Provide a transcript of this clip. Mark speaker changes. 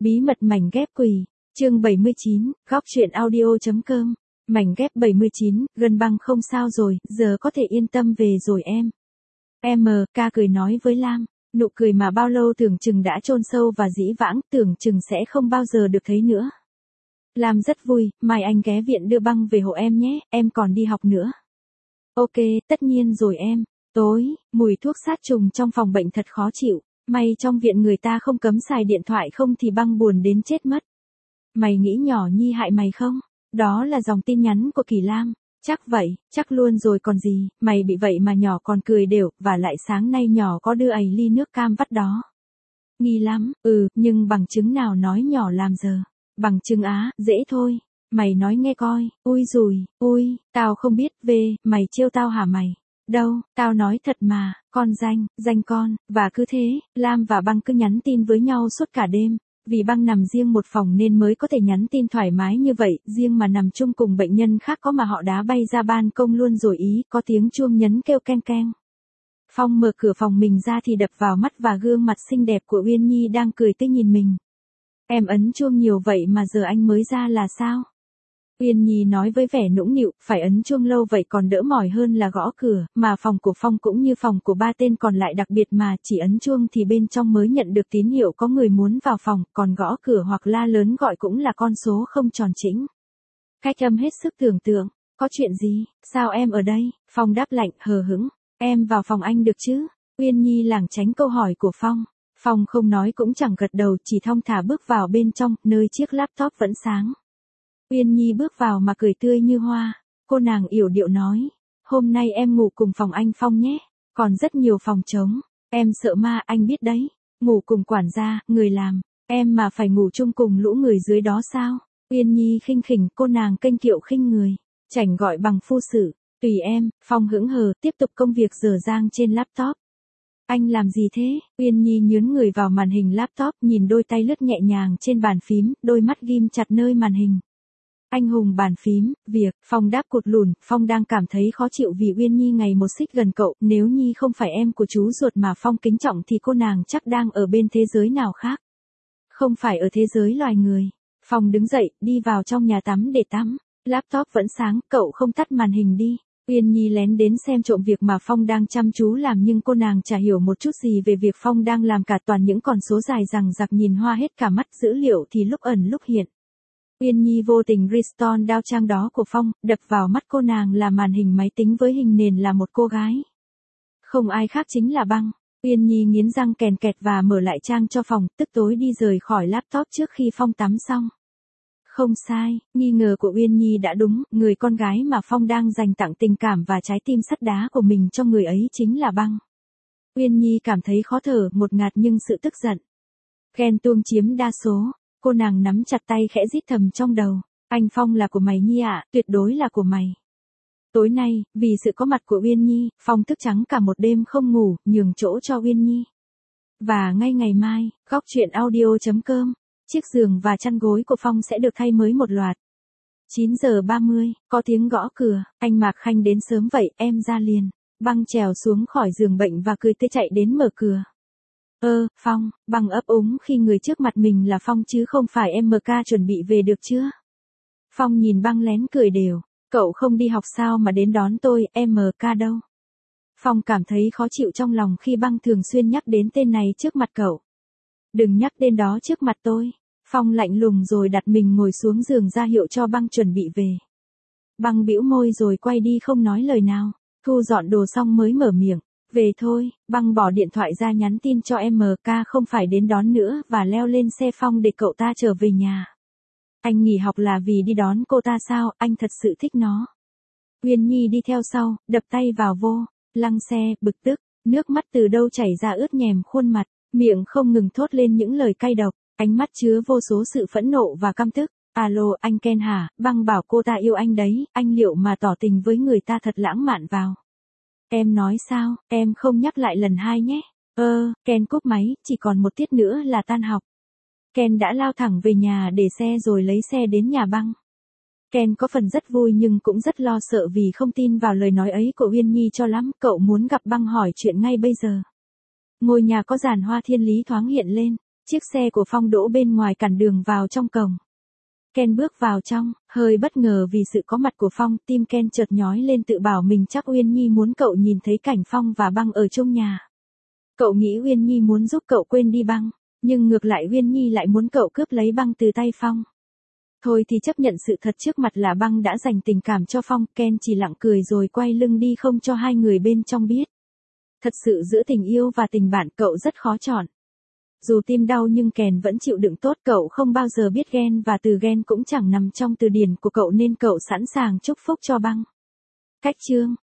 Speaker 1: Bí mật mảnh ghép quỷ, chương 79, góc truyện audio.com. Mảnh ghép 79, gần băng không sao rồi, giờ có thể yên tâm về rồi em. MK cười nói với Lam, nụ cười mà bao lâu tưởng chừng đã chôn sâu và dĩ vãng, tưởng chừng sẽ không bao giờ được thấy nữa. Lam rất vui, mai anh ghé viện đưa băng về hộ em nhé, em còn đi học nữa. Ok, tất nhiên rồi em. Tối, mùi thuốc sát trùng trong phòng bệnh thật khó chịu, may trong viện người ta không cấm xài điện thoại không thì băng buồn đến chết mất. Mày nghĩ nhỏ Nhi hại mày không? Đó là dòng tin nhắn của Kỳ Lam. Chắc vậy, chắc luôn rồi còn gì, mày bị vậy mà nhỏ còn cười đều, và lại sáng nay nhỏ có đưa ầy ly nước cam vắt đó. Nghi lắm, nhưng bằng chứng nào nói nhỏ làm giờ? Bằng chứng á, dễ thôi. Mày nói nghe coi, ui dùi, ui, tao không biết, mày trêu tao hả mày? Đâu, tao nói thật mà, con danh con, và cứ thế, Lam và băng cứ nhắn tin với nhau suốt cả đêm. Vì băng nằm riêng một phòng nên mới có thể nhắn tin thoải mái như vậy, riêng mà nằm chung cùng bệnh nhân khác có mà họ đá bay ra ban công luôn rồi ý, có tiếng chuông nhấn kêu keng keng. Phong mở cửa phòng mình ra thì đập vào mắt và gương mặt xinh đẹp của Uyên Nhi đang cười tươi nhìn mình. Em ấn chuông nhiều vậy mà giờ anh mới ra là sao? Uyên Nhi nói với vẻ nũng nịu, phải ấn chuông lâu vậy còn đỡ mỏi hơn là gõ cửa, mà phòng của Phong cũng như phòng của ba tên còn lại đặc biệt mà, chỉ ấn chuông thì bên trong mới nhận được tín hiệu có người muốn vào phòng, còn gõ cửa hoặc la lớn gọi cũng là con số không tròn chỉnh. Khách âm hết sức tưởng tượng, có chuyện gì, sao em ở đây? Phong đáp lạnh, hờ hững, em vào phòng anh được chứ? Uyên Nhi lảng tránh câu hỏi của Phong. Phong không nói cũng chẳng gật đầu, chỉ thong thả bước vào bên trong, nơi chiếc laptop vẫn sáng. Uyên Nhi bước vào mà cười tươi như hoa, cô nàng yểu điệu nói, hôm nay em ngủ cùng phòng anh Phong nhé, còn rất nhiều phòng trống, em sợ ma anh biết đấy, ngủ cùng quản gia, người làm, em mà phải ngủ chung cùng lũ người dưới đó sao? Uyên Nhi khinh khỉnh, cô nàng kênh kiệu khinh người, chảnh gọi bằng phu sử, tùy em. Phong hững hờ, tiếp tục công việc dở dang trên laptop. Anh làm gì thế? Uyên Nhi nhướn người vào màn hình laptop, nhìn đôi tay lướt nhẹ nhàng trên bàn phím, đôi mắt ghim chặt nơi màn hình. Anh hùng bàn phím, việc, Phong đáp cụt lùn, Phong đang cảm thấy khó chịu vì Uyên Nhi ngày một xích gần cậu, nếu Nhi không phải em của chú ruột mà Phong kính trọng thì cô nàng chắc đang ở bên thế giới nào khác. Không phải ở thế giới loài người. Phong đứng dậy, đi vào trong nhà tắm để tắm, laptop vẫn sáng, cậu không tắt màn hình đi. Uyên Nhi lén đến xem trộm việc mà Phong đang chăm chú làm nhưng cô nàng chả hiểu một chút gì về việc Phong đang làm cả, toàn những con số dài rằng giặc nhìn hoa hết cả mắt, dữ liệu thì lúc ẩn lúc hiện. Uyên Nhi vô tình restore đao trang đó của Phong, đập vào mắt cô nàng là màn hình máy tính với hình nền là một cô gái. Không ai khác chính là băng. Uyên Nhi nghiến răng kèn kẹt và mở lại trang cho Phong, tức tối đi rời khỏi laptop trước khi Phong tắm xong. Không sai, nghi ngờ của Uyên Nhi đã đúng, người con gái mà Phong đang dành tặng tình cảm và trái tim sắt đá của mình cho người ấy chính là băng. Uyên Nhi cảm thấy khó thở, ngột ngạt nhưng sự tức giận, ghen tuông chiếm đa số. Cô nàng nắm chặt tay khẽ rít thầm trong đầu, anh Phong là của mày Nhi ạ, tuyệt đối là của mày. Tối nay, vì sự có mặt của Uyên Nhi, Phong thức trắng cả một đêm không ngủ, nhường chỗ cho Uyên Nhi. Và ngay ngày mai, góc truyện audio.com, chiếc giường và chăn gối của Phong sẽ được thay mới một loạt. 9 giờ 30, có tiếng gõ cửa, anh Mạc Khanh đến sớm vậy, em ra liền. Băng trèo xuống khỏi giường bệnh và cười tươi chạy đến mở cửa. Phong, băng ấp úng khi người trước mặt mình là Phong chứ không phải MK, chuẩn bị về được chưa? Phong nhìn băng lén cười đều, cậu không đi học sao mà đến đón tôi, MK đâu? Phong cảm thấy khó chịu trong lòng khi băng thường xuyên nhắc đến tên này trước mặt cậu. Đừng nhắc tên đó trước mặt tôi. Phong lạnh lùng rồi đặt mình ngồi xuống giường ra hiệu cho băng chuẩn bị về. Băng bĩu môi rồi quay đi không nói lời nào, thu dọn đồ xong mới mở miệng. Về thôi, băng bỏ điện thoại ra nhắn tin cho MK không phải đến đón nữa và leo lên xe Phong để cậu ta trở về nhà. Anh nghỉ học là vì đi đón cô ta sao, anh thật sự thích nó. Uyên Nhi đi theo sau, đập tay vào vô lăng xe, bực tức, nước mắt từ đâu chảy ra ướt nhèm khuôn mặt, miệng không ngừng thốt lên những lời cay độc, ánh mắt chứa vô số sự phẫn nộ và căm tức. Alo, anh Ken hả? Băng bảo cô ta yêu anh đấy, anh liệu mà tỏ tình với người ta thật lãng mạn vào. Em nói sao, em không nhắc lại lần hai nhé. Ken cúp máy, chỉ còn một tiết nữa là tan học. Ken đã lao thẳng về nhà để xe rồi lấy xe đến nhà băng. Ken có phần rất vui nhưng cũng rất lo sợ vì không tin vào lời nói ấy của Uyên Nhi cho lắm, cậu muốn gặp băng hỏi chuyện ngay bây giờ. Ngôi nhà có giàn hoa thiên lý thoáng hiện lên, Chiếc xe của Phong đỗ bên ngoài cản đường vào trong cổng. Ken bước vào trong, hơi bất ngờ vì sự có mặt của Phong, tim Ken chợt nhói lên tự bảo mình chắc Uyên Nhi muốn cậu nhìn thấy cảnh Phong và Băng ở chung nhà. Cậu nghĩ Uyên Nhi muốn giúp cậu quên đi Băng, nhưng ngược lại Uyên Nhi lại muốn cậu cướp lấy Băng từ tay Phong. Thôi thì chấp nhận sự thật trước mặt là Băng đã dành tình cảm cho Phong, Ken chỉ lặng cười rồi quay lưng đi không cho hai người bên trong biết. Thật sự giữa tình yêu và tình bạn cậu rất khó chọn. Dù tim đau nhưng Ken vẫn chịu đựng tốt, cậu không bao giờ biết ghen và từ ghen cũng chẳng nằm trong từ điển của cậu nên cậu sẵn sàng chúc phúc cho Băng. Cách chương